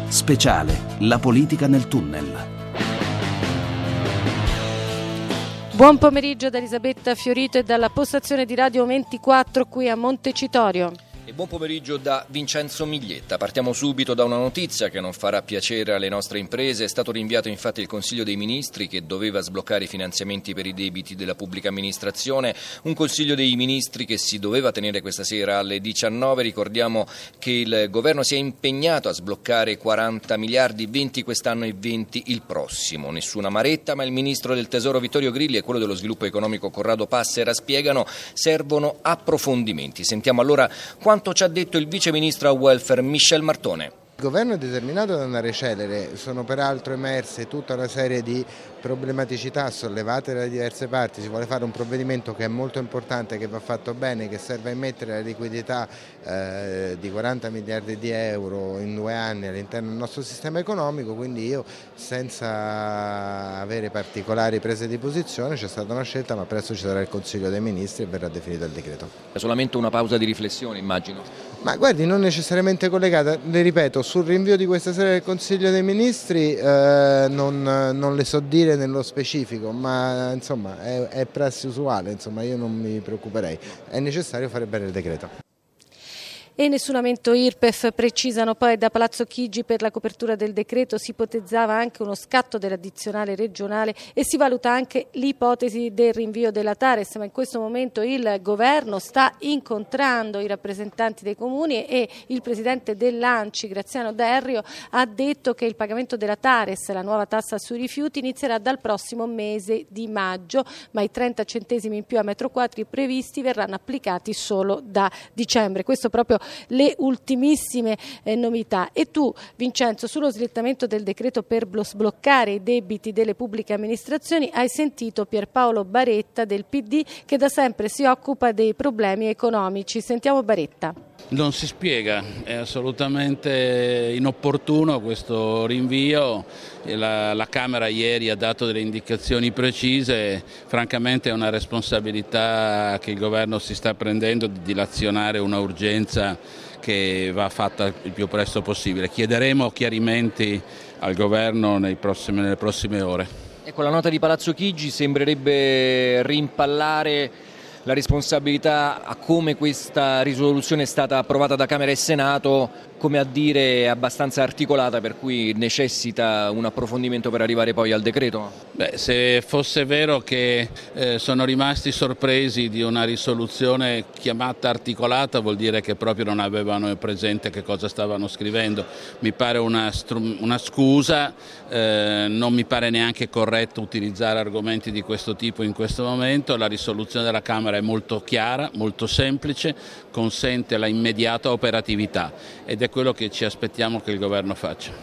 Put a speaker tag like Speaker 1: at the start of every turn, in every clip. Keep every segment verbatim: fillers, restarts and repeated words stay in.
Speaker 1: Speciale, la politica nel tunnel.
Speaker 2: Buon pomeriggio da Elisabetta Fiorito e dalla postazione di Radio ventiquattro qui a Montecitorio.
Speaker 3: E buon pomeriggio da Vincenzo Miglietta. Partiamo subito da una notizia che non farà piacere alle nostre imprese. È stato rinviato infatti il Consiglio dei Ministri che doveva sbloccare i finanziamenti per i debiti della pubblica amministrazione. Un Consiglio dei Ministri che si doveva tenere questa sera alle diciannove. Ricordiamo che il governo si è impegnato a sbloccare quaranta miliardi, venti quest'anno e venti il prossimo. Nessuna maretta, ma il Ministro del Tesoro Vittorio Grilli e quello dello Sviluppo Economico Corrado Passera spiegano servono approfondimenti. Sentiamo allora quanto ci ha detto il vice ministro a welfare Michel Martone.
Speaker 4: Il governo è determinato ad andare celere, sono peraltro emerse tutta una serie di problematicità sollevate dalle diverse parti. Si vuole fare un provvedimento che è molto importante, che va fatto bene, che serve a immettere la liquidità eh, di quaranta miliardi di euro in due anni all'interno del nostro sistema economico, quindi io senza avere particolari prese di posizione c'è stata una scelta, ma presto ci sarà il Consiglio dei Ministri e verrà definito il decreto.
Speaker 3: È solamente una pausa di riflessione, immagino.
Speaker 4: Ma guardi, non necessariamente collegata, le ripeto, sul rinvio di questa sera del Consiglio dei Ministri eh, non, non le so dire nello specifico, ma insomma è, è prassi usuale, insomma io non mi preoccuperei, è necessario fare bene il decreto.
Speaker 2: E nessun aumento I R P E F, precisano poi da Palazzo Chigi. Per la copertura del decreto si ipotizzava anche uno scatto dell'addizionale regionale e si valuta anche l'ipotesi del rinvio della Tares, ma in questo momento il governo sta incontrando i rappresentanti dei comuni e il presidente dell'ANCI, Graziano Derrio, ha detto che il pagamento della Tares, la nuova tassa sui rifiuti, inizierà dal prossimo mese di maggio, ma i trenta centesimi in più a metro quadri previsti verranno applicati solo da dicembre. Questo proprio le ultimissime eh, novità. E tu, Vincenzo, sullo slittamento del decreto per sbloccare i debiti delle pubbliche amministrazioni hai sentito Pierpaolo Baretta del P D, che da sempre si occupa dei problemi economici. Sentiamo Baretta.
Speaker 5: Non si spiega, è assolutamente inopportuno questo rinvio. La, la Camera ieri ha dato delle indicazioni precise, francamente è una responsabilità che il governo si sta prendendo di dilazionare una urgenza che va fatta il più presto possibile. Chiederemo chiarimenti al governo nei prossimi, nelle prossime ore.
Speaker 3: Ecco, la nota di Palazzo Chigi sembrerebbe rimpallare la responsabilità a come questa risoluzione è stata approvata da Camera e Senato, come a dire abbastanza articolata, per cui necessita un approfondimento per arrivare poi al decreto?
Speaker 5: Beh, se fosse vero che eh, sono rimasti sorpresi di una risoluzione chiamata articolata, vuol dire che proprio non avevano presente che cosa stavano scrivendo. Mi pare una, una scusa, eh, non mi pare neanche corretto utilizzare argomenti di questo tipo in questo momento. La risoluzione della Camera è molto chiara, molto semplice, consente la immediata operatività ed è quello che ci aspettiamo che il governo faccia.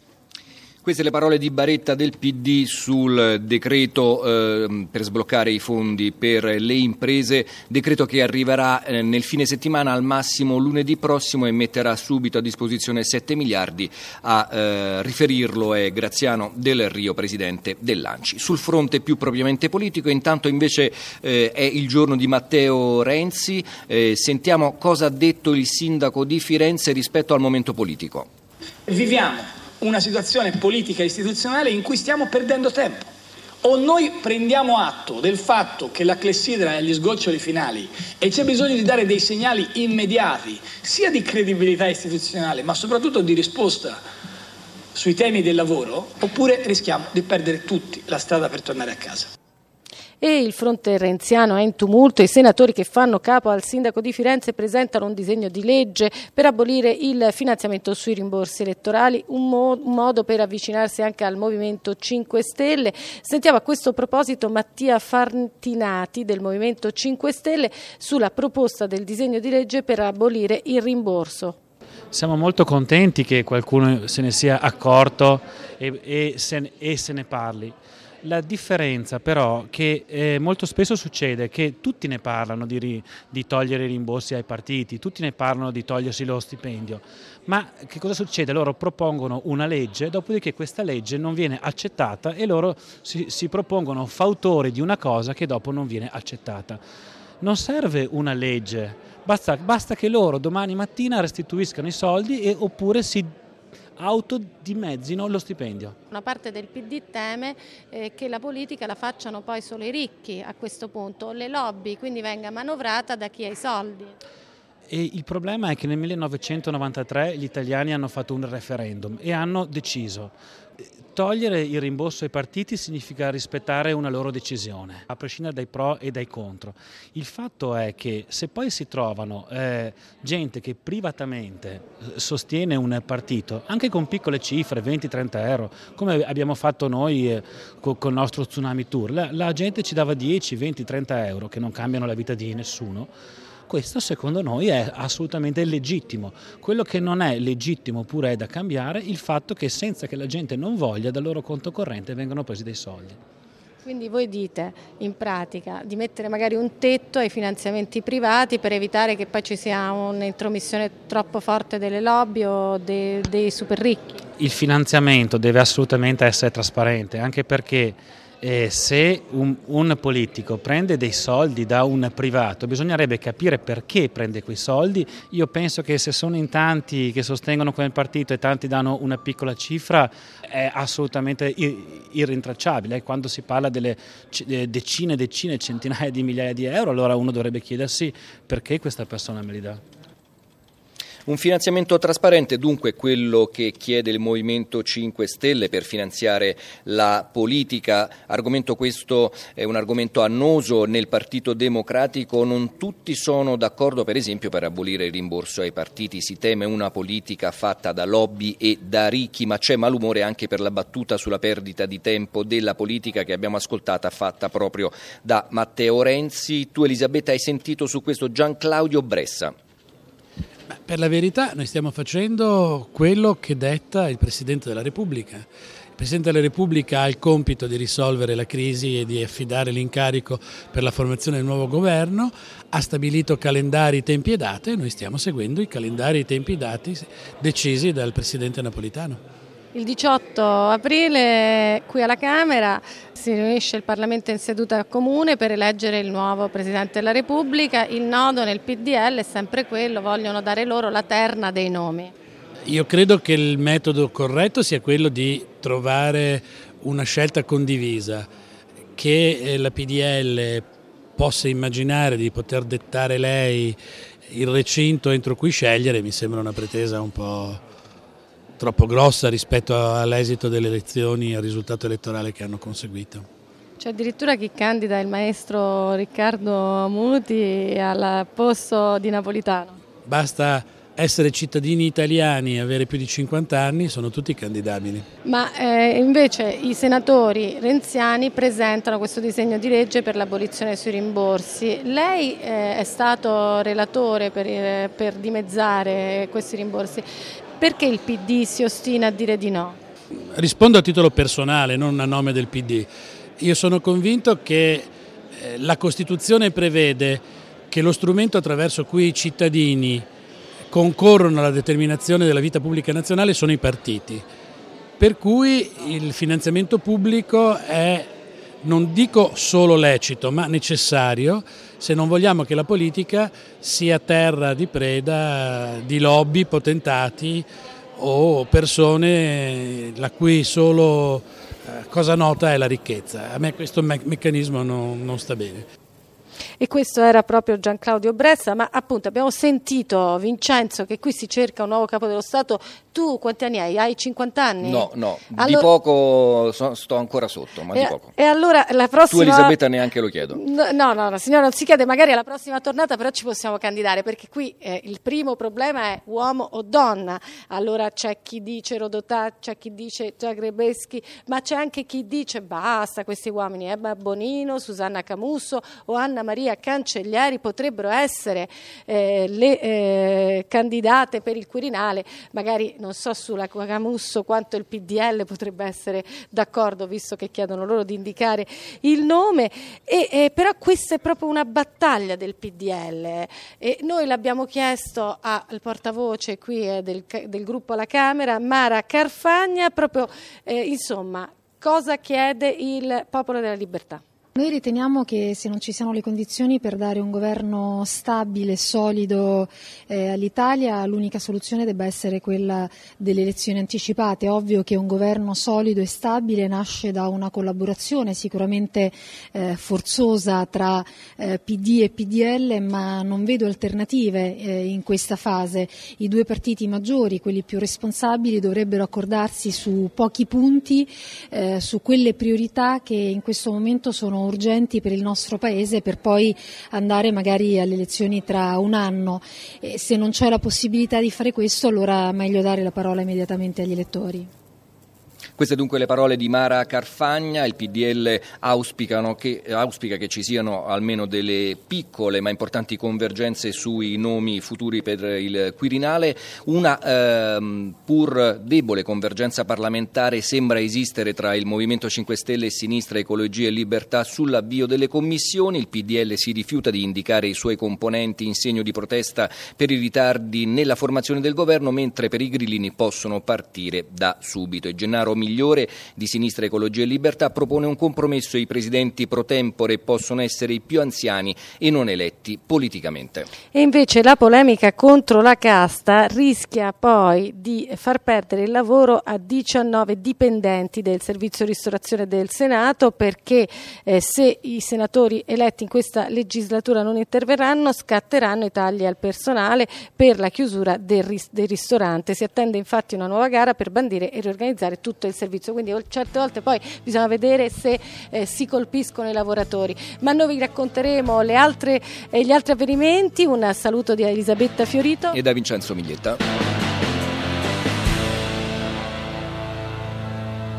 Speaker 3: Queste le parole di Baretta del P D sul decreto eh, per sbloccare i fondi per le imprese, decreto che arriverà eh, nel fine settimana, al massimo lunedì prossimo, e metterà subito a disposizione sette miliardi. A eh, riferirlo è Graziano Del Rio, presidente dell'ANCI. Sul fronte più propriamente politico, intanto invece eh, è il giorno di Matteo Renzi. Eh, sentiamo cosa ha detto il sindaco di Firenze rispetto al momento politico.
Speaker 6: Viviamo una situazione politica e istituzionale in cui stiamo perdendo tempo. O noi prendiamo atto del fatto che la clessidra è agli sgoccioli finali e c'è bisogno di dare dei segnali immediati, sia di credibilità istituzionale, ma soprattutto di risposta sui temi del lavoro, oppure rischiamo di perdere tutti la strada per tornare a casa.
Speaker 2: E il fronte renziano è in tumulto. I senatori che fanno capo al sindaco di Firenze presentano un disegno di legge per abolire il finanziamento sui rimborsi elettorali, un, mo- un modo per avvicinarsi anche al Movimento cinque Stelle. Sentiamo a questo proposito Mattia Fantinati del Movimento cinque Stelle sulla proposta del disegno di legge per abolire il rimborso.
Speaker 7: Siamo molto contenti che qualcuno se ne sia accorto e, e, se, e se ne parli. La differenza però è che eh, molto spesso succede che tutti ne parlano di, ri, di togliere i rimborsi ai partiti, tutti ne parlano di togliersi lo stipendio, ma che cosa succede? Loro propongono una legge, dopodiché questa legge non viene accettata e loro si, si propongono fautori di una cosa che dopo non viene accettata. Non serve una legge, basta, basta che loro domani mattina restituiscano i soldi e, oppure si autodimezzino lo stipendio.
Speaker 2: Una parte del P D teme eh, che la politica la facciano poi solo i ricchi a questo punto, le lobby, quindi venga manovrata da chi ha i soldi.
Speaker 7: E il problema è che nel millenovecentonovantatré gli italiani hanno fatto un referendum e hanno deciso togliere il rimborso ai partiti significa rispettare una loro decisione, a prescindere dai pro e dai contro. Il fatto è che se poi si trovano eh, gente che privatamente sostiene un partito, anche con piccole cifre, venti trenta euro, come abbiamo fatto noi eh, con, con il nostro Tsunami Tour, la, la gente ci dava dieci, venti, trenta euro che non cambiano la vita di nessuno. Questo secondo noi è assolutamente legittimo. Quello che non è legittimo oppure è da cambiare il fatto che senza che la gente non voglia dal loro conto corrente vengano presi dei soldi.
Speaker 2: Quindi voi dite in pratica di mettere magari un tetto ai finanziamenti privati per evitare che poi ci sia un'intromissione troppo forte delle lobby o dei, dei super ricchi?
Speaker 7: Il finanziamento deve assolutamente essere trasparente, anche perché Eh, se un, un politico prende dei soldi da un privato bisognerebbe capire perché prende quei soldi. Io penso che se sono in tanti che sostengono quel partito e tanti danno una piccola cifra è assolutamente irrintracciabile. Quando si parla delle decine, decine, centinaia di migliaia di euro, allora uno dovrebbe chiedersi perché questa persona me li dà.
Speaker 3: Un finanziamento trasparente, dunque, quello che chiede il Movimento cinque Stelle per finanziare la politica. Argomento questo è un argomento annoso nel Partito Democratico. Non tutti sono d'accordo, per esempio, per abolire il rimborso ai partiti. Si teme una politica fatta da lobby e da ricchi, ma c'è malumore anche per la battuta sulla perdita di tempo della politica che abbiamo ascoltata, fatta proprio da Matteo Renzi. Tu, Elisabetta, hai sentito su questo Gian Claudio Bressa.
Speaker 8: Per la verità noi stiamo facendo quello che detta il Presidente della Repubblica. Il Presidente della Repubblica ha il compito di risolvere la crisi e di affidare l'incarico per la formazione del nuovo governo, ha stabilito calendari, tempi e date e noi stiamo seguendo i calendari e i tempi e i dati decisi dal Presidente Napolitano.
Speaker 2: Il diciotto aprile qui alla Camera si riunisce il Parlamento in seduta comune per eleggere il nuovo Presidente della Repubblica. Il nodo nel P D L è sempre quello, vogliono dare loro la terna dei nomi.
Speaker 8: Io credo che il metodo corretto sia quello di trovare una scelta condivisa, che la P D L possa immaginare di poter dettare lei il recinto entro cui scegliere, mi sembra una pretesa un po' troppo grossa rispetto all'esito delle elezioni e al risultato elettorale che hanno conseguito.
Speaker 2: C'è addirittura chi candida il maestro Riccardo Muti al posto di Napolitano.
Speaker 8: Basta essere cittadini italiani e avere più di cinquanta anni, sono tutti candidabili.
Speaker 2: Ma eh, invece i senatori renziani presentano questo disegno di legge per l'abolizione sui rimborsi. Lei eh, è stato relatore per, eh, per dimezzare questi rimborsi. Perché il P D si ostina a dire di no?
Speaker 8: Rispondo a titolo personale, non a nome del P D. Io sono convinto che la Costituzione prevede che lo strumento attraverso cui i cittadini concorrono alla determinazione della vita pubblica nazionale sono i partiti. Per cui il finanziamento pubblico è, non dico solo lecito, ma necessario se non vogliamo che la politica sia terra di preda di lobby, potentati o persone la cui solo cosa nota è la ricchezza. A me questo me- meccanismo non, non sta bene.
Speaker 2: E questo era proprio Gian Claudio Bressa, ma appunto abbiamo sentito Vincenzo che qui si cerca un nuovo capo dello Stato. Tu quanti anni hai? Hai cinquanta anni?
Speaker 3: No, no,
Speaker 2: allora...
Speaker 3: di poco so, sto ancora sotto, ma
Speaker 2: e,
Speaker 3: di poco.
Speaker 2: E allora la prossima...
Speaker 3: Tu, Elisabetta, neanche lo chiedo.
Speaker 2: No, no, no, no, signora non si chiede, magari alla prossima tornata però ci possiamo candidare, perché qui eh, il primo problema è uomo o donna. Allora c'è chi dice Rodotà, c'è chi dice Zagrebeschi, ma c'è anche chi dice basta questi uomini, Ebba Bonino, Susanna Camusso o Anna Maria Cancellieri potrebbero essere eh, le eh, candidate per il Quirinale. Magari non so sulla Camusso quanto il P D L potrebbe essere d'accordo, visto che chiedono loro di indicare il nome, e, eh, però questa è proprio una battaglia del P D L e noi l'abbiamo chiesto al portavoce qui eh, del, del gruppo alla Camera, Mara Carfagna, proprio eh, insomma cosa chiede il Popolo della Libertà.
Speaker 9: Noi riteniamo che se non ci siano le condizioni per dare un governo stabile e solido eh, all'Italia, l'unica soluzione debba essere quella delle elezioni anticipate. È ovvio che un governo solido e stabile nasce da una collaborazione sicuramente eh, forzosa tra eh, P D e P D L, ma non vedo alternative eh, in questa fase. I due partiti maggiori, quelli più responsabili, dovrebbero accordarsi su pochi punti, eh, su quelle priorità che in questo momento sono urgenti per il nostro Paese, per poi andare magari alle elezioni tra un anno. E se non c'è la possibilità di fare questo, allora è meglio dare la parola immediatamente agli elettori.
Speaker 3: Queste dunque le parole di Mara Carfagna. Il P D L auspicano che, auspica che ci siano almeno delle piccole ma importanti convergenze sui nomi futuri per il Quirinale. Una ehm, pur debole convergenza parlamentare sembra esistere tra il Movimento cinque Stelle e Sinistra, Ecologia e Libertà sull'avvio delle commissioni. Il P D L si rifiuta di indicare i suoi componenti in segno di protesta per i ritardi nella formazione del governo, mentre per i grillini possono partire da subito. E Gennaro Migliore di Sinistra, Ecologia e Libertà propone un compromesso: i presidenti pro tempore possono essere i più anziani e non eletti politicamente.
Speaker 2: E invece la polemica contro la casta rischia poi di far perdere il lavoro a diciannove dipendenti del servizio ristorazione del Senato, perché eh, se i senatori eletti in questa legislatura non interverranno, scatteranno i tagli al personale per la chiusura del, ris- del ristorante. Si attende infatti una nuova gara per bandire e riorganizzare tutto il servizio, quindi certe volte poi bisogna vedere se eh, si colpiscono i lavoratori. Ma noi vi racconteremo le altre, eh, gli altri avvenimenti. Un saluto di Elisabetta Fiorito
Speaker 3: e da Vincenzo Miglietta.